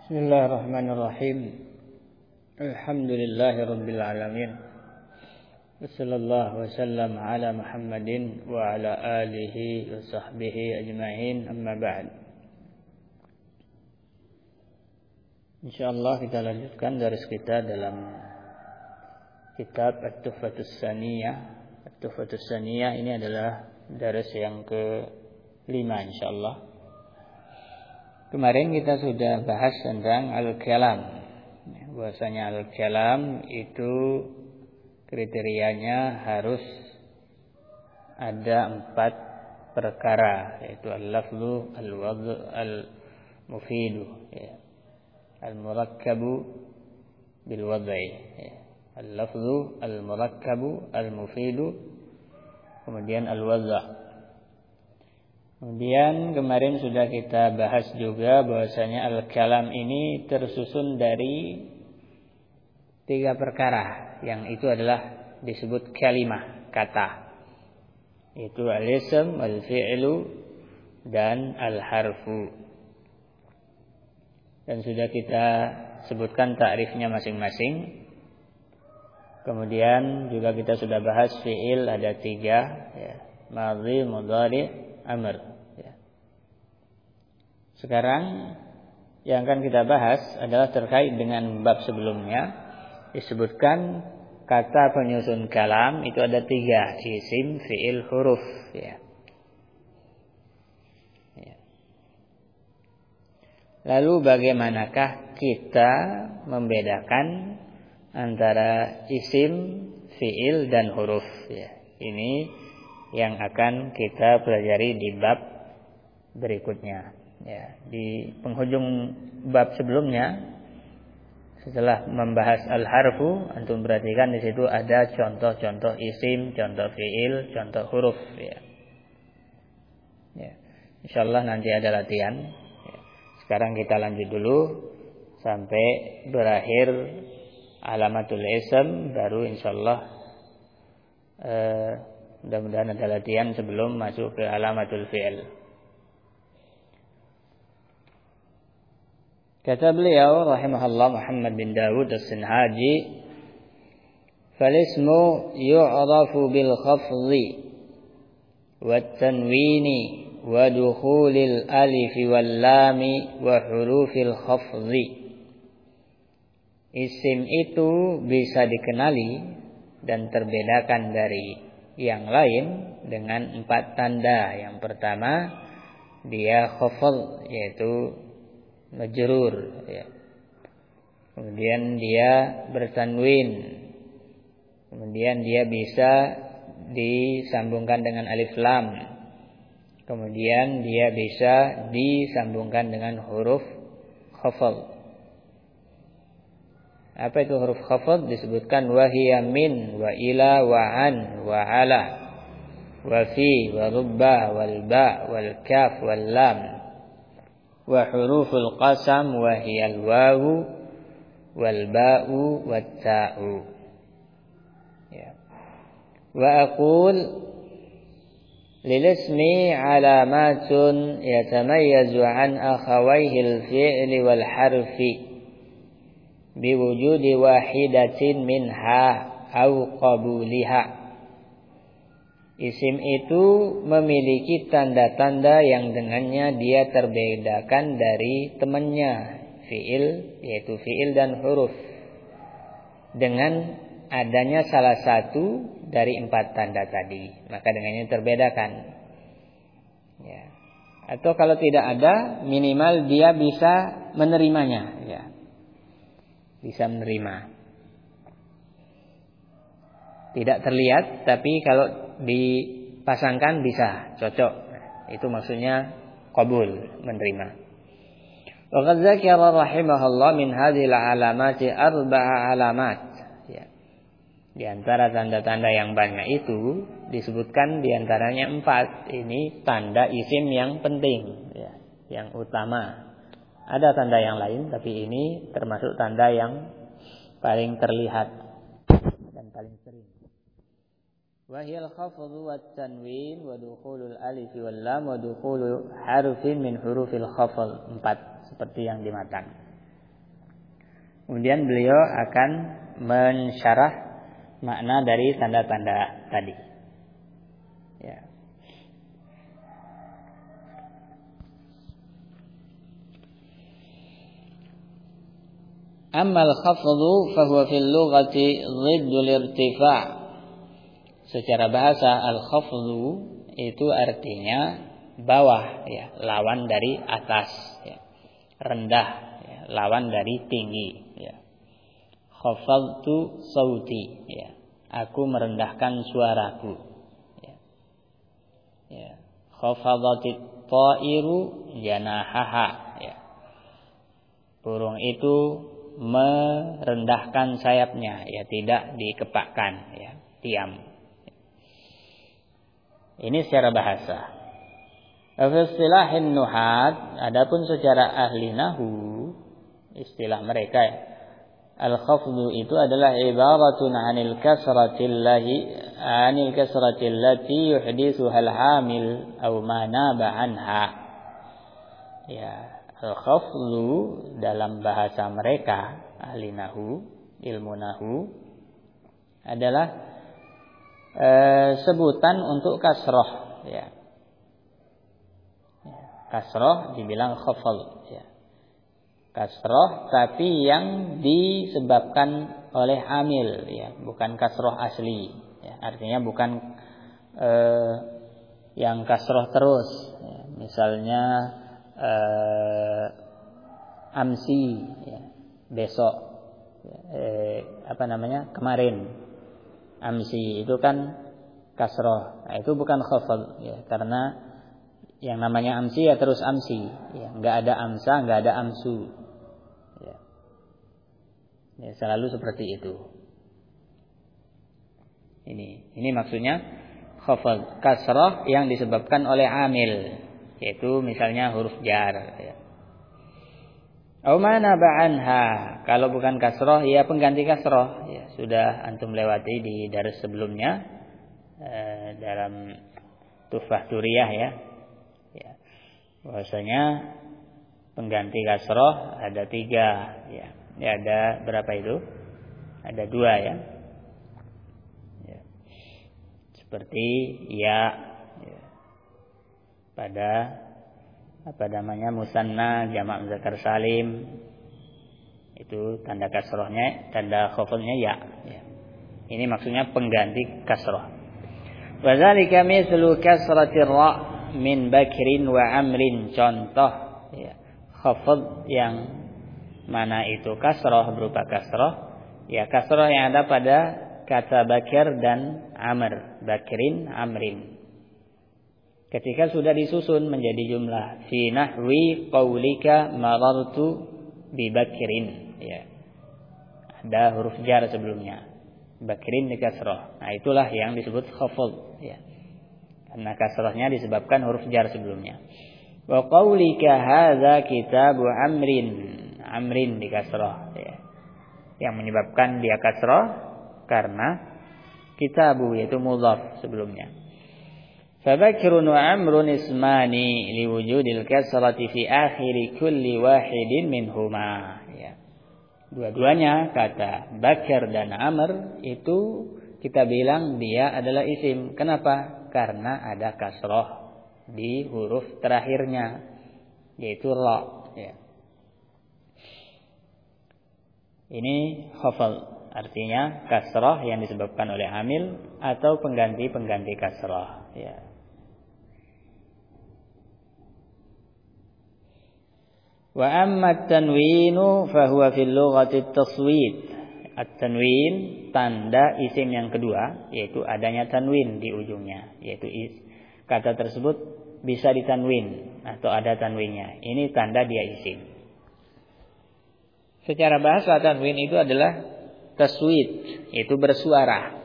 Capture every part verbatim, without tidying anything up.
Bismillahirrahmanirrahim. Alhamdulillahirabbil alamin. Wassallallahu wasallam ala Muhammadin wa ala alihi wa sahbihi ajma'in. Amma ba'd. Insyaallah kita lanjutkan daris kita dalam kitab At-Tuhfatus Tsaniyah. At-Tuhfatus Tsaniyah ini adalah daris yang kelima insyaallah. Kemarin kita sudah bahas tentang al-kalam. Bahwasanya al-kalam itu kriterianya harus ada empat perkara, yaitu al-lafzu, al-wadh, al-mufidu, ya. Al-murakkabu bil wad'i, ya. Al-lafzu, al-murakkabu, al-mufidu, kemudian al-wadh. Kemudian kemarin sudah kita bahas juga bahwasanya al-kalam ini tersusun dari tiga perkara, yang itu adalah disebut kalimah, kata. Itu al-ism, al-fi'lu, dan al-harfu. Dan sudah kita sebutkan ta'rifnya masing-masing. Kemudian juga kita sudah bahas fi'il ada tiga, ya. Madhi, mudhari', amr, ya. Sekarang yang akan kita bahas adalah terkait dengan bab sebelumnya. Disebutkan kata penyusun kalam itu ada tiga, isim, fi'il, huruf, ya. Ya. Lalu bagaimanakah kita membedakan antara isim, fi'il, dan huruf, ya. Ini yang akan kita pelajari di bab berikutnya, ya. Di penghujung bab sebelumnya, setelah membahas al-harfu, antum perhatikan di situ ada contoh-contoh isim, contoh fiil, contoh huruf, ya. Ya. Insyaallah nanti ada latihan, ya. Sekarang kita lanjut dulu sampai berakhir alamatul ism, baru insyaallah eh, mudah-mudahan ada latihan sebelum masuk ke alamatul fi'il. Kata beliau rahimahullah Muhammad bin Dawud As-Sinhaji, "Fal-ismu yu'rafu bil khafdhi wat tanwini wa dukhulil alif wal lam wa hurufil khafdhi." Isim itu bisa dikenali dan terbedakan dari yang lain dengan empat tanda. Yang pertama, dia khafal, yaitu majrur, ya. Kemudian dia bertanwin. Kemudian dia bisa disambungkan dengan alif lam. Kemudian dia bisa disambungkan dengan huruf khafal. Apa itu huruf khafad? Disebutkan wahiya min, wa ila, wa an, wa ala, wa fi, wa rubba, wal ba, wal kaf, wal lam, wa huruful qasam, wahiyal wawu, wal ba'u, wat ta'u, ya. Wa aqul lil ismi alamatun yatamayyazu an akhawayhi al-fi'li wal harfi biwujudi wahidatin minha au qabuliha. Isim itu memiliki tanda-tanda yang dengannya dia terbedakan dari temannya, fi'il, yaitu fi'il dan huruf, dengan adanya salah satu dari empat tanda tadi, maka dengannya terbedakan, ya. Atau kalau tidak ada, minimal dia bisa menerimanya, ya. Bisa menerima. Tidak terlihat, tapi kalau dipasangkan bisa cocok. Itu maksudnya qabul, menerima. Wa qad dzakara rahimahullah min hadhil alamati arba'a alamat, ya. Di antara tanda-tanda yang banyak itu disebutkan di antaranya empat. Ini tanda isim yang penting, ya, yang utama. Ada tanda yang lain, tapi ini termasuk tanda yang paling terlihat dan paling sering. Wahiyal khafdhu wat tanwin wa dukhulul alif wal lam wa dukhulu harfin min hurufil khafd. Empat, seperti yang di matan. Kemudian beliau akan mensyarah makna dari tanda-tanda tadi. Ya. Ammal khafdhu fahuwa fil lughati dhiddul irtifa'. Secara bahasa al-khafdhu itu artinya bawah, ya, lawan dari atas, ya. Rendah, ya, lawan dari tinggi, ya. Khafadtu sauti, ya. Aku merendahkan suaraku, ya. Ya. Khafadatit ta'iru janahaha, ya. Burung itu merendahkan sayapnya, ya, tidak dikepakkan, ya, diam. Ini secara bahasa. Istilahin nuhat, adapun secara ahli nahu, istilah mereka, ya, al-khafdu itu adalah ibaratun 'anil kasratil lahi 'anil kasratil lati yuhdithuha al-hamil aw ma naba anha. Ya, al-khafdu dalam bahasa mereka, ahli nahu, ilmu nahu, adalah e, sebutan untuk kasroh, ya. Ya, kasroh dibilang khafal, ya. Kasroh tapi yang disebabkan oleh hamil, ya, bukan kasroh asli, ya. Artinya bukan e, yang kasroh terus, ya. Misalnya e, amsi, ya, besok, e, apa namanya, kemarin. Amsi itu kan kasroh, nah, itu bukan khafad, ya, karena yang namanya amsi ya terus amsi, ya, nggak ada amsa, nggak ada amsu, ya. Ya, selalu seperti itu. Ini, ini maksudnya khafad, kasroh yang disebabkan oleh amil, yaitu misalnya huruf jar, ya. Au mana ba'anha, kalau bukan kasroh ya pengganti kasroh, ya, sudah antum lewati di daras sebelumnya eh, dalam Tuhfah Turiyah, ya. Ya. Bahwasanya pengganti kasroh ada tiga, ya. Ya, ada berapa itu? Ada dua, ya. Ya. Seperti ya, ya. Pada apa namanya musanna jamak muzakkar salim, itu tanda kasrohnya, tanda khafdnya ya, ya. Ini maksudnya pengganti kasroh. Wa dzalika mithlu kasratir ra min bakrin wa amrin, contoh, ya, khafd yang mana itu kasroh berupa kasroh, ya, kasroh yang ada pada kata bakir dan amr, bakrin amrin. Ketika sudah disusun menjadi jumlah, fi nahwi qaulika marartu bi bakrin, ya. Ada huruf jar sebelumnya, bakrin di kasroh. Nah, itulah yang disebut khafd, ya. Karena kasrohnya disebabkan huruf jar sebelumnya. Wa qaulika hadza kitabu amrin, amrin di kasroh, ya. Yang menyebabkan dia kasroh karena kitabu yaitu mudhaf sebelumnya. Fabakrun wa amrun ismani liwujudil kasrati fi akhiri kulli wahidin minhuma, ya. Dua-duanya kata Bakar dan Amr itu kita bilang dia adalah isim. Kenapa? Karena ada kasroh di huruf terakhirnya, yaitu ra, ya. Ini khafal, artinya kasroh yang disebabkan oleh amil atau pengganti-pengganti kasroh, ya. Wa amma at-tanwinu fahuwa fil lughati at-taswid. At-tanwin tanda isim yang kedua, yaitu adanya tanwin di ujungnya, yaitu is, kata tersebut bisa ditanwin atau ada tanwinnya. Ini tanda dia isim. Secara bahasa tanwin itu adalah taswid, yaitu bersuara.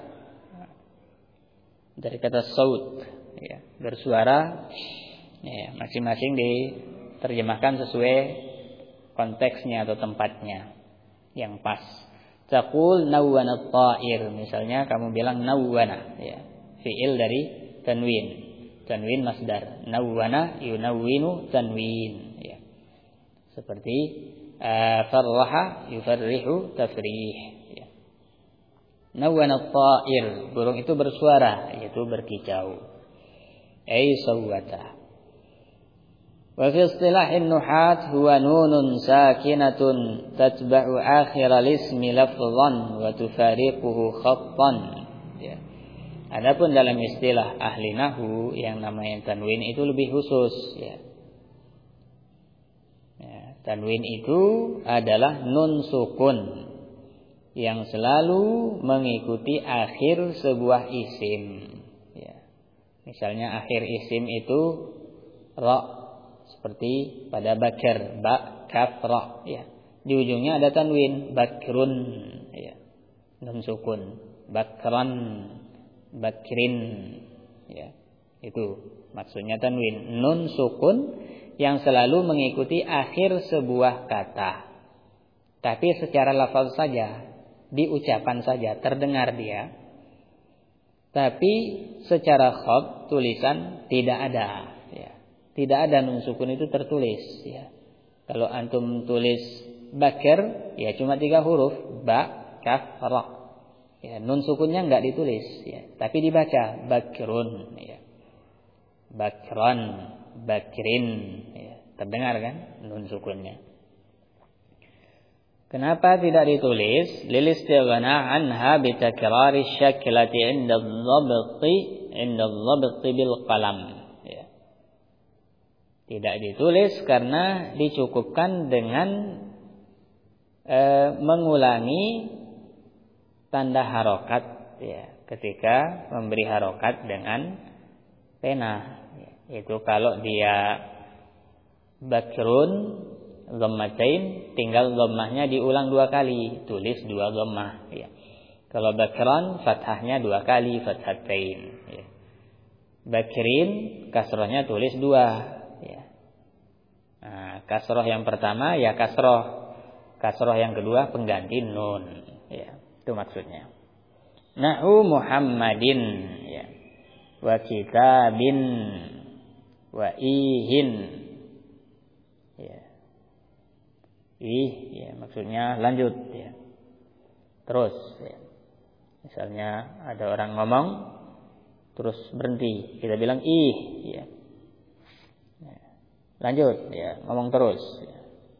Dari kata saut, ya, bersuara, ya, masing-masing diterjemahkan sesuai konteksnya atau tempatnya yang pas. Taqul nawwana at-ta'ir, misalnya kamu bilang nawwana, ya, fiil dari tanwin. Tanwin masdar. Nawwana yunawwinu tanwin, ya. Seperti uh, farraha yufarrihu tafrih. Ya. Nawwana at-ta'ir, burung itu bersuara, yaitu berkicau. Ai sawwata. Wa fi istilahin nuhat huwa nunun sakinatun tatba'u akhir al-ismi lafdhan wa tufariquhu khattan. Ya. Adapun dalam istilah ahli nahwu yang namanya tanwin itu lebih khusus, ya. Ya, tanwin itu adalah nun sukun yang selalu mengikuti akhir sebuah isim. Ya. Misalnya akhir isim itu ra, seperti pada bakar, ba, kaf, ra, ya. Di ujungnya ada tanwin, bakrun, ya. Nun sukun, bakran, bakrin, ya. Itu maksudnya tanwin, nun sukun yang selalu mengikuti akhir sebuah kata. Tapi secara lafaz saja, di ucapan saja terdengar dia. Tapi secara khat, tulisan tidak ada, ya. Tidak ada nun sukun itu tertulis, ya. Kalau antum tulis bakar, ya cuma tiga huruf, ba, kaf, ra. Ya, nun sukunnya enggak ditulis, ya, tapi dibaca bakrun, ya. Bakran, bakrin, ya. Terdengar kan nun sukunnya. Kenapa tidak ditulis? Lil istighna anha bi takrari syaklati 'inda adh-dhabti 'inda adh-dhabti bil qalam. Tidak ditulis karena dicukupkan dengan e, mengulangi tanda harokat, ya, ketika memberi harokat dengan pena. Itu kalau dia bakrun dhammatain, tinggal dhammahnya diulang dua kali, tulis dua dhammah, ya. Kalau bakran fathahnya dua kali, fathatain, ya. Bakrin kasrohnya tulis dua. Nah, kasroh yang pertama ya kasroh, kasroh yang kedua pengganti nun, ya, itu maksudnya. Nahu Muhammadin, ya, wa kitabin, wa ihin, ya, ih, ya, maksudnya lanjut, ya, terus, ya. Misalnya ada orang ngomong, terus berhenti, kita bilang ih, ya. Lanjut, ya, ngomong terus, ya.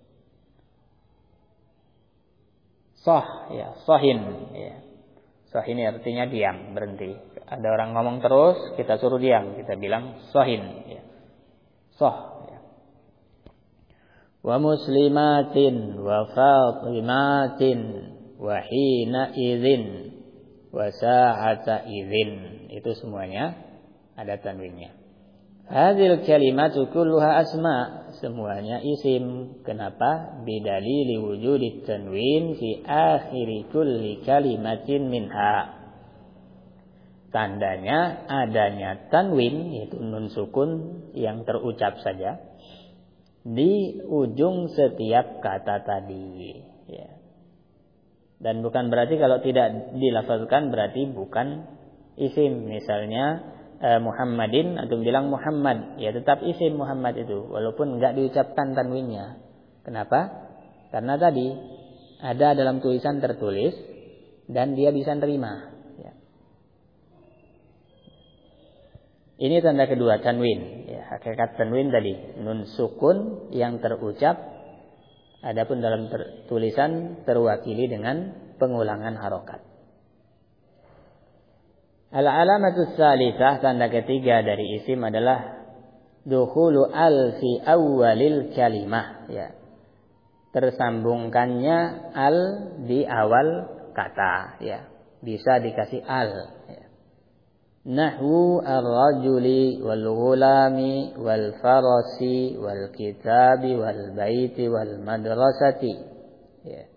Soh, ya, sohin, ya. Soh ini artinya diam, berhenti. Ada orang ngomong terus, kita suruh diam, kita bilang sohin, ya. Soh, ya. Wa muslimatin, wa fatimatin, wa hina idzin, wa sa'ata idzin. Itu semuanya ada tanwinnya. Hadhil kalimatu kulluha asma, semuanya isim. Kenapa? Bidalili wujudi tanwin fi akhiri kulli kalimatin minha. Tandanya adanya tanwin, yaitu nun sukun yang terucap saja di ujung setiap kata tadi, ya. Dan bukan berarti kalau tidak dilafazkan berarti bukan isim. Misalnya Muhammadin, antum bilang Muhammad, ya tetap isim Muhammad itu, walaupun enggak diucapkan tanwinnya. Kenapa? Karena tadi ada dalam tulisan tertulis dan dia bisa nerima, ya. Ini tanda kedua tanwin, ya. Hakikat tanwin tadi nun sukun yang terucap, adapun dalam ter- tulisan terwakili dengan pengulangan harokat. Al-alamatu tsalitsah, tanda ketiga dari isim adalah dukhulu al fi awwalil kalimah, ya. Tersambungkannya al di awal kata, ya. Bisa dikasih al, ya. Nahwu ar-rajuli wal ghulami wal farasi wal kitabi wal baiti wal madrasati, ya.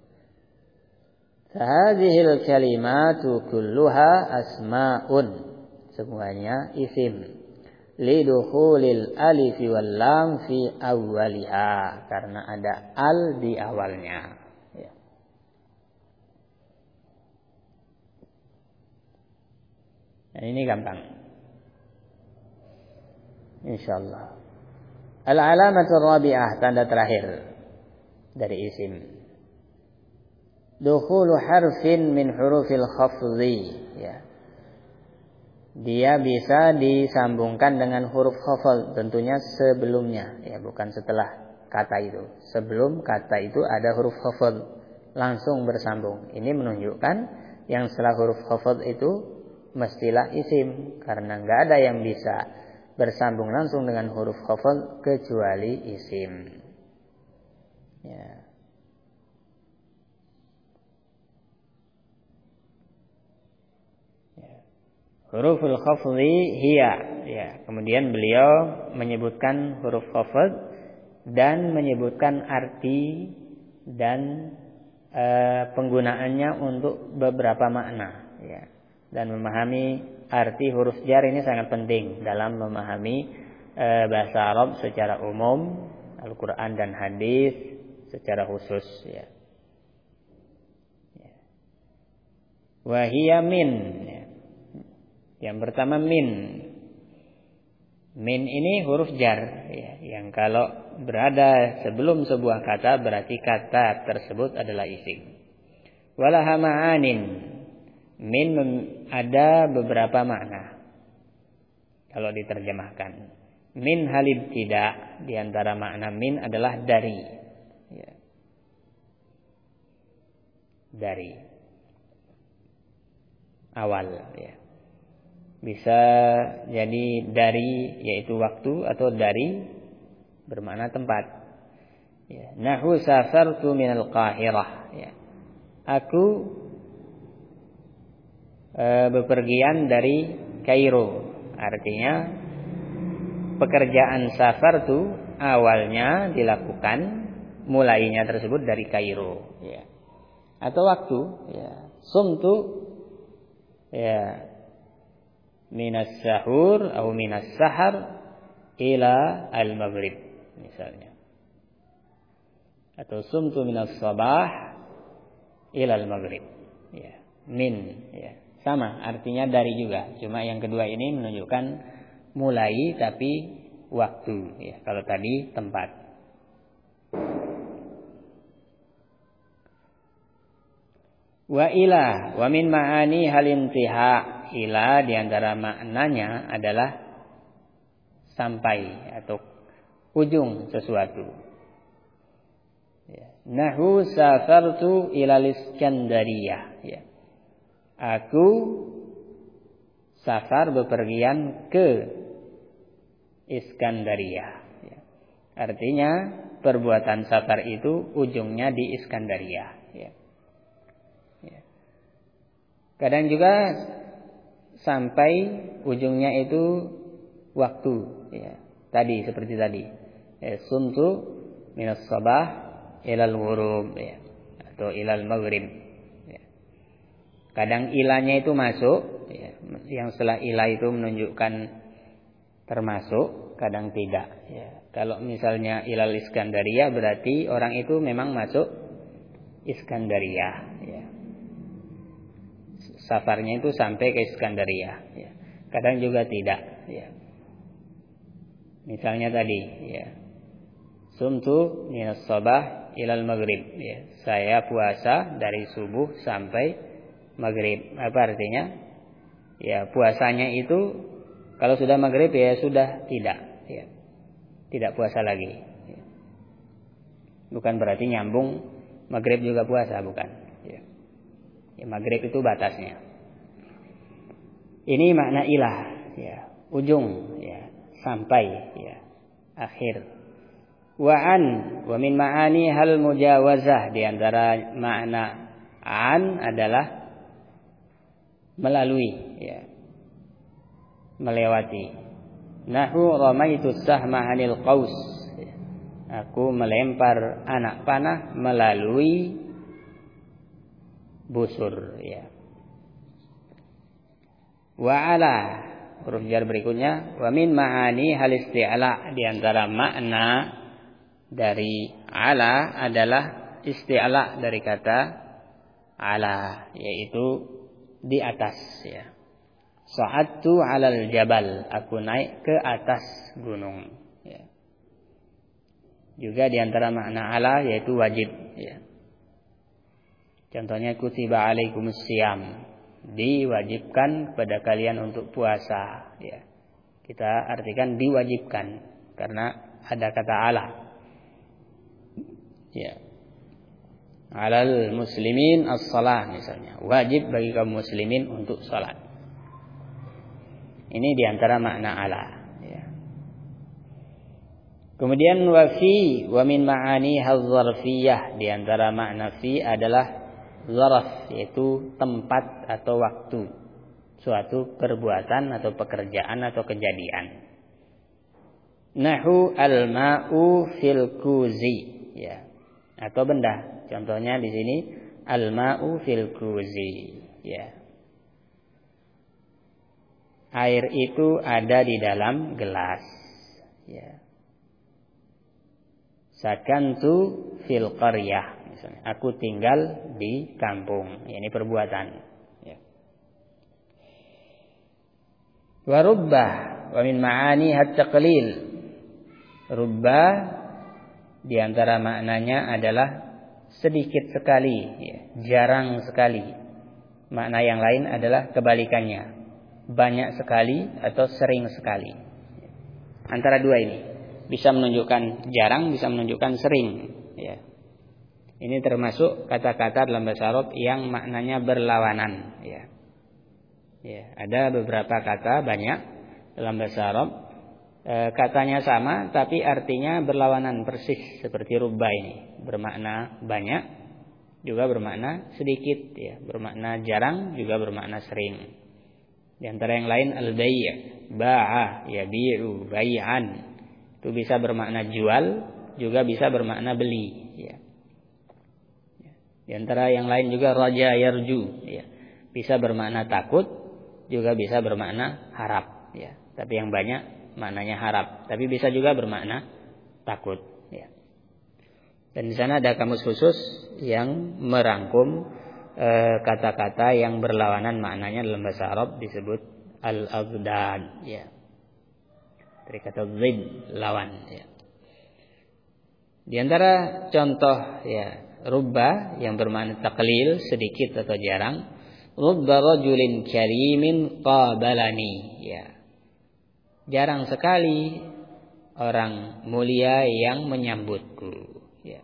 Hadhil kalimatu kulluha asma'un, semuanya isim. Lidukhulil alif wal lam fi awwaliha, karena ada al di awalnya, ya. Nah, ini gampang, insyaallah. Al-alamatu rabi'ah, tanda terakhir. dari isim. Dukhulu harfin min hurufil khafdhi, ya. Dia bisa disambungkan dengan huruf khafd, tentunya sebelumnya, ya, bukan setelah kata itu. Sebelum kata itu ada huruf khafd, langsung bersambung. Ini menunjukkan yang setelah huruf khafd itu mestilah isim, karena enggak ada yang bisa bersambung langsung dengan huruf khafd kecuali isim. Ya. Huruful khafdhi hiya, ya. Kemudian beliau menyebutkan huruf khafd dan menyebutkan arti dan e, penggunaannya untuk beberapa makna, ya. Dan memahami arti huruf jar ini sangat penting dalam memahami e, bahasa Arab secara umum, Al-Qur'an dan hadis secara khusus, ya. Wa hiya min, ya. Yang pertama min. Min ini huruf jar, ya, yang kalau berada sebelum sebuah kata berarti kata tersebut adalah isim. Walaha ma'anin. Min ada beberapa makna kalau diterjemahkan. Min halib tidak, di antara makna min adalah dari, ya. Dari awal, ya. Bisa jadi dari yaitu waktu, atau dari bermakna tempat. Ya. Nahu safartu minal Qahirah. Ya. Aku e, bepergian dari Kairo. Artinya pekerjaan safartu awalnya dilakukan, mulainya tersebut dari Kairo. Ya. Atau waktu. Ya. Sumtu, ya, minas sahur atau minas sahar ila al-maghrib misalnya. Atau sumtu minas sabah ila al-maghrib. Ya, min, ya. Sama artinya dari juga. Cuma yang kedua ini menunjukkan mulai tapi waktu, ya. Kalau tadi tempat. Wa ila wa min ma'ani hal intiha. Ila diantara maknanya adalah sampai atau ujung sesuatu. Ya. Nahu safartu ila Iskandariyah. Ya. Aku safar bepergian ke Iskandariyah. Ya. Artinya perbuatan safar itu ujungnya di Iskandariyah. Ya. Ya. Kadang juga sampai ujungnya itu waktu, ya. Tadi seperti tadi, ya, sumtu minas sabah ilal ghurub, ya, atau ilal maghrib, ya. Kadang ilahnya itu masuk, ya. Yang setelah ilah itu menunjukkan termasuk, kadang tidak, ya. Kalau misalnya ilal Iskandariyah berarti orang itu memang masuk Iskandariyah, ya. Safarnya itu sampai ke Iskandariyah, ya. Kadang juga tidak, ya. Misalnya tadi, ya, sumtu minas sabah ilal maghrib, ya. Saya puasa dari subuh sampai maghrib. Apa artinya? Ya, puasanya itu kalau sudah maghrib ya sudah tidak, ya. Tidak puasa lagi, ya. Bukan berarti nyambung maghrib juga puasa, bukan. Ya, maghrib itu batasnya. Ini makna ilah, ya, ujung, ya, sampai, ya, akhir. Wa an, wa min ma'ani hal mujawazah, di antara makna an adalah melalui, ya, melewati. Nahu ramaitu sahma anil qaus. Ya. Aku melempar anak panah melalui busur, ya. Wa ala, huruf jar berikutnya, wa min ma'ani hal isti'la, di antara makna dari ala adalah isti'la dari kata ala, yaitu di atas, ya. Sa'adtu 'alal jabal, aku naik ke atas gunung, ya. Juga di antara makna ala yaitu wajib, ya. Contohnya kutiba alaikumus syiyam, diwajibkan kepada kalian untuk puasa, ya. Kita artikan diwajibkan karena ada kata ala. Ya. Alal muslimin as-shalah misalnya, wajib bagi kaum muslimin untuk salat. Ini diantara makna ala, ya. Kemudian wa fi wa min ma'ani hadzarfiyah, diantara makna fi adalah zarf, yaitu tempat atau waktu suatu perbuatan atau pekerjaan atau kejadian. Nahu al-ma'u fil kuzi, ya. Atau benda. Contohnya di sini al-ma'u fil kuzi, ya. Air itu ada di dalam gelas, ya. Sakantu fil qaryah, misalnya aku tinggal di kampung, ya, ini perbuatan, ya. Wa rubbah wa min ma'ani at-taqlil. Rubbah di antara maknanya adalah sedikit sekali, ya, jarang sekali. Makna yang lain adalah kebalikannya, banyak sekali atau sering sekali. Antara dua ini bisa menunjukkan jarang, bisa menunjukkan sering, ya. Ini termasuk kata-kata dalam bahasa Arab yang maknanya berlawanan, ya. Ya, ada beberapa kata banyak dalam bahasa Arab, e, katanya sama tapi artinya berlawanan persis, seperti rubba ini, bermakna banyak juga bermakna sedikit, ya, bermakna jarang juga bermakna sering. Di antara yang lain al-bay', ba'a, yabi'u, bai'an, itu bisa bermakna jual juga bisa bermakna beli, ya. Di antara yang lain juga raja yarju, ya, bisa bermakna takut juga bisa bermakna harap, ya. Tapi yang banyak maknanya harap, tapi bisa juga bermakna takut, ya. Dan di sana ada kamus khusus yang merangkum e, kata-kata yang berlawanan maknanya dalam bahasa Arab disebut al-adad, ya. Dari kata zid, lawan, ya. Di antara contoh, ya, rubba yang bermakna taqlil, sedikit atau jarang, rubba rajulin karimin qabalani, ya. Jarang sekali orang mulia yang menyambutku, ya.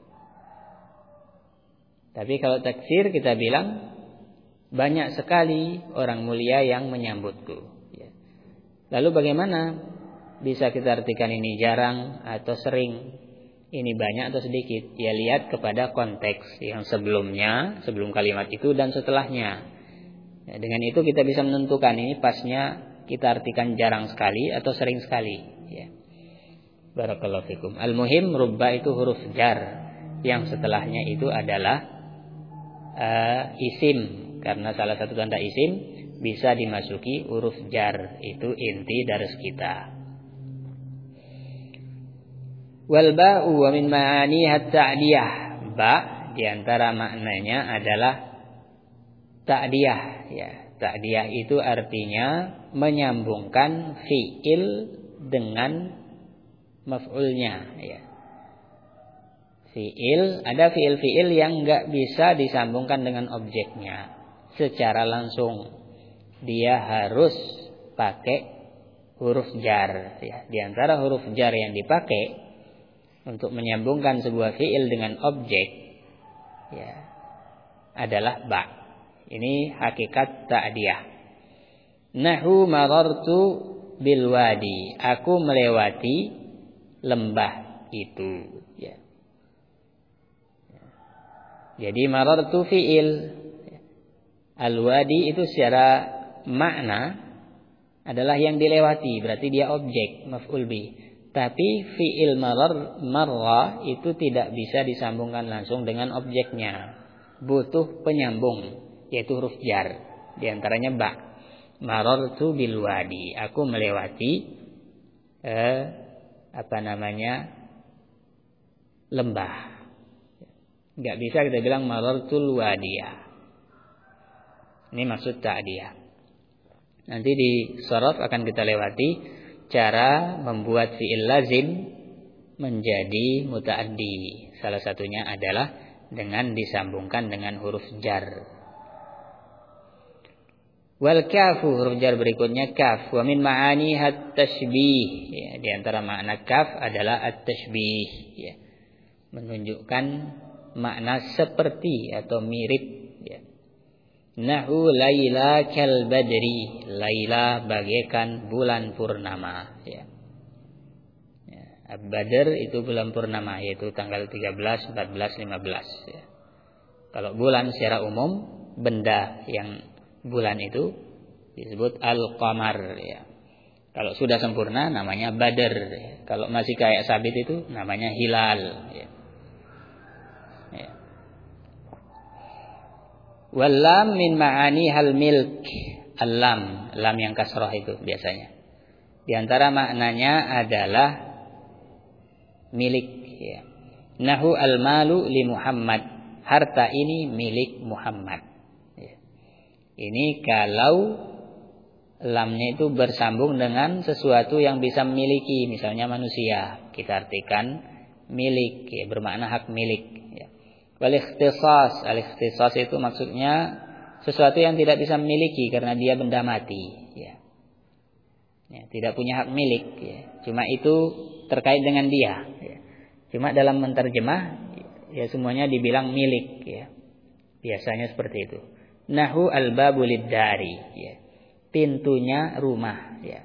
Tapi kalau taksir kita bilang banyak sekali orang mulia yang menyambutku, ya. Lalu bagaimana bisa kita artikan ini jarang atau sering, ini banyak atau sedikit? Ya, lihat kepada konteks yang sebelumnya, sebelum kalimat itu dan setelahnya. Ya, dengan itu kita bisa menentukan ini pasnya kita artikan jarang sekali atau sering sekali, ya. Barakallahu fikum. Al-muhim rubba itu huruf jar, yang setelahnya itu adalah uh, isim, karena salah satu tanda isim bisa dimasuki huruf jar, itu inti daras kita. Wal ba'u wa min ma'aniha ta'diyah. Ba diantara maknanya adalah ta'diyah, ya. Ta'diyah itu artinya menyambungkan fi'il dengan maf'ulnya, ya. Fi'il, ada fi'il-fi'il yang enggak bisa disambungkan dengan objeknya secara langsung. Dia harus pakai huruf jar, ya. Di antara huruf jar yang dipakai untuk menyambungkan sebuah fi'il dengan objek, ya, adalah ba. Ini hakikat ta'diyah. Nahu marartu bil wadi, aku melewati lembah itu, ya. Jadi marartu fi'il, al-wadi itu secara makna adalah yang dilewati, berarti dia objek, maf'ul bih. Tapi fi'il marar, marra itu tidak bisa disambungkan langsung dengan objeknya, butuh penyambung, yaitu huruf jar. Di antaranya ba. Marartu bil wadi, aku melewati eh, apa namanya lembah. Enggak bisa kita bilang marartul wadiyah. Ini maksud ta'diyah. Nanti di sharaf akan kita lewati cara membuat fi'il lazim menjadi mutaaddi. Salah satunya adalah dengan disambungkan dengan huruf jar. Wal kafu, huruf jar berikutnya kaf. Wa min ma'ani at-tashbih. Ya, di antara makna kaf adalah at-tashbih. Ya, menunjukkan makna seperti atau mirip. Ya. Nahu laila kal badri. Laila bagaikan bulan purnama. Ya. Ya, Badr itu bulan purnama, yaitu tanggal tiga belas, empat belas, lima belas. Ya. Kalau bulan secara umum, benda yang bulan itu disebut al-qamar, ya. Kalau sudah sempurna namanya badr, ya. Kalau masih kayak sabit itu namanya hilal, ya. Ya. Walam min ma'ani hal milk. Al-lam, lam yang kasrah itu biasanya. Di antara maknanya adalah milik, ya. Nahu al-malu li Muhammad. Harta ini milik Muhammad. Ini kalau lamnya itu bersambung dengan sesuatu yang bisa memiliki, misalnya manusia, kita artikan milik, ya, bermakna hak milik. Ya. Wal ikhtisas, al ikhtisas itu maksudnya sesuatu yang tidak bisa memiliki karena dia benda mati. Ya. Ya, tidak punya hak milik. Ya. Cuma itu terkait dengan dia. Ya. Cuma dalam menterjemah, ya semuanya dibilang milik. Ya. Biasanya seperti itu. Nahu al-babu lid-dari, ya. Pintunya rumah, ya.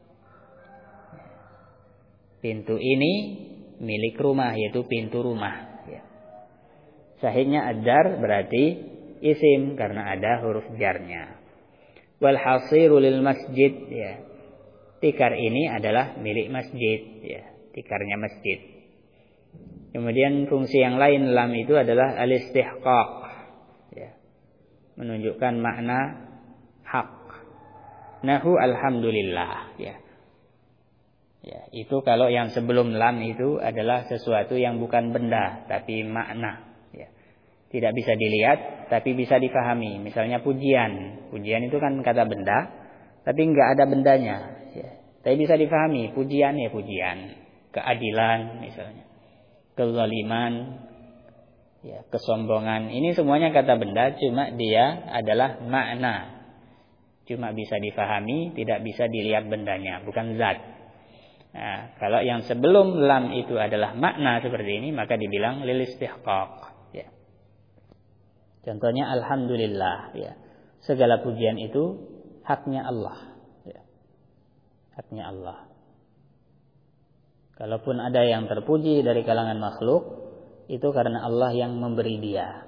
Pintu ini milik rumah, yaitu pintu rumah, ya. Sahihnya ad-dar berarti isim karena ada huruf jarnya. Wal hasiru lil masjid, ya. Tikar ini adalah milik masjid, ya. Tikarnya masjid. Kemudian fungsi yang lain lam itu adalah al-istihqaq, menunjukkan makna hak. Nahu alhamdulillah, ya. Ya, itu kalau yang sebelum lam itu adalah sesuatu yang bukan benda tapi makna, ya. Tidak bisa dilihat tapi bisa difahami. Misalnya pujian. Pujian itu kan kata benda tapi enggak ada bendanya, ya. Tapi bisa difahami, pujian ya pujian, keadilan misalnya, kezaliman, ya, kesombongan, ini semuanya kata benda, cuma dia adalah makna. Cuma bisa difahami, tidak bisa dilihat bendanya, bukan zat. Nah, kalau yang sebelum lam itu adalah makna seperti ini, maka dibilang lil istihqaq, ya. Contohnya alhamdulillah, ya. Segala pujian itu haknya Allah, ya. Haknya Allah. Kalaupun ada yang terpuji dari kalangan makhluk, itu karena Allah yang memberi dia.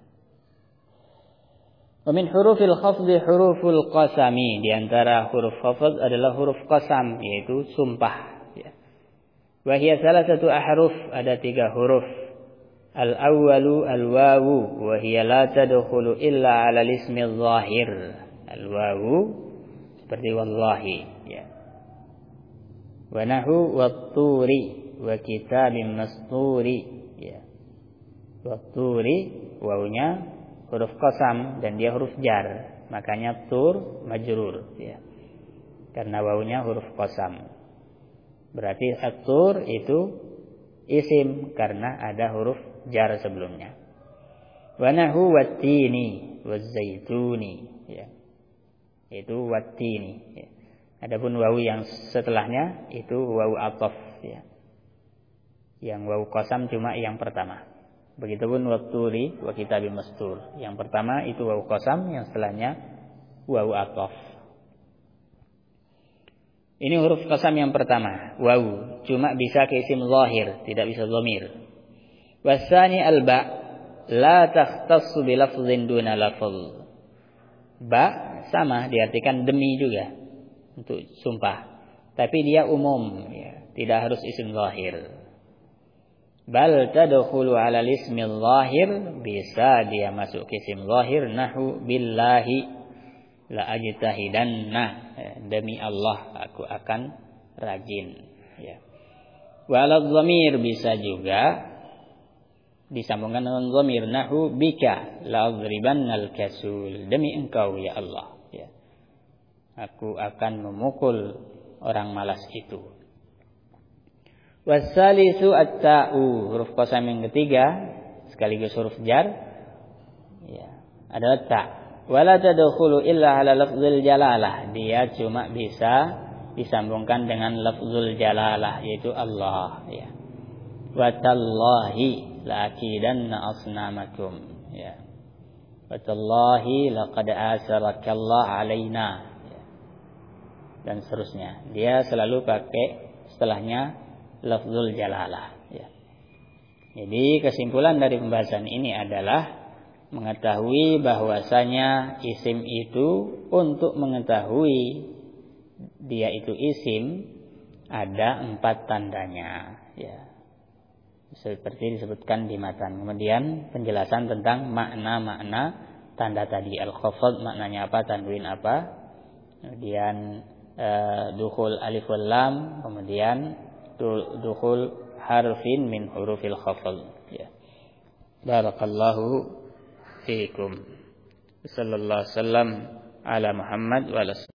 Wa min hurufil khafdi huruful qasami. Di antara huruf khafd adalah huruf qasam, yaitu sumpah. Wa hiya salasatu ahruf, ada tiga huruf. Al-awwalu al-wawu, wa hiya la tadkhulu illa 'ala al-ismi adh-dhahir. Al-wawu seperti wallahi, ya. Wa nahu wat-turi wa kitabim masturi. Ya. Watturi, wawunya huruf qasam dan dia huruf jar, makanya tur majrur, ya. Karena wawunya huruf qasam. Berarti at-tur itu isim karena ada huruf jar sebelumnya. Wa nahu wattini waz-zaituni, ya. Itu wattini, ya. Adapun wawu yang setelahnya itu wawu athaf, ya. Yang wawu qasam cuma yang pertama. Begitupun watturi wa kitabim mastur. Yang pertama itu wawu qasam, yang setelahnya wawu athaf. Ini huruf qasam yang pertama, wawu, cuma bisa ke isim zahir, tidak bisa dhamir. Wasani al-ba, la takhtassu bi lafdhin duna lafdh. Ba sama diartikan demi juga untuk sumpah, tapi dia umum, ya, tidak harus isim zahir. Bal tadkhulu 'ala al-ismi adh-dhahir, bisa dia masuk ke isim zahir, nahu billahi la ajtahidanna, demi Allah aku akan rajin, ya. Wa 'ala dhamir bisa juga disambungkan dengan dhamir, nahu bika la adribannal kasul, demi engkau ya Allah, ya, aku akan memukul orang malas itu. Wasalisu at-ta'u, huruf qasam yang ketiga sekaligus huruf jar, ya, adalah ta. Wala tadkhulu illa ala lafzul jalalah. Dia cuma bisa disambungkan dengan lafzul jalalah, yaitu Allah, ya. Wa tallahi la'akidanna asnamakum, ya. Wa tallahi laqad asarakallahu alaina, ya. Dan seterusnya. Dia selalu pakai setelahnya lafzul jalalah, ya. Jadi kesimpulan dari pembahasan ini adalah mengetahui bahwasanya isim itu, untuk mengetahui dia itu isim, ada empat tandanya, ya. Seperti disebutkan di matan. Kemudian penjelasan tentang makna-makna tanda tadi. Al-khafad maknanya apa, tanwin apa. Kemudian uh, dukhul alif wal lam, kemudian dukhul harfin min hurufil khafad, ya. Barakallahu fiikum. Sallallahu alaihi wasallam ala Muhammad wa ala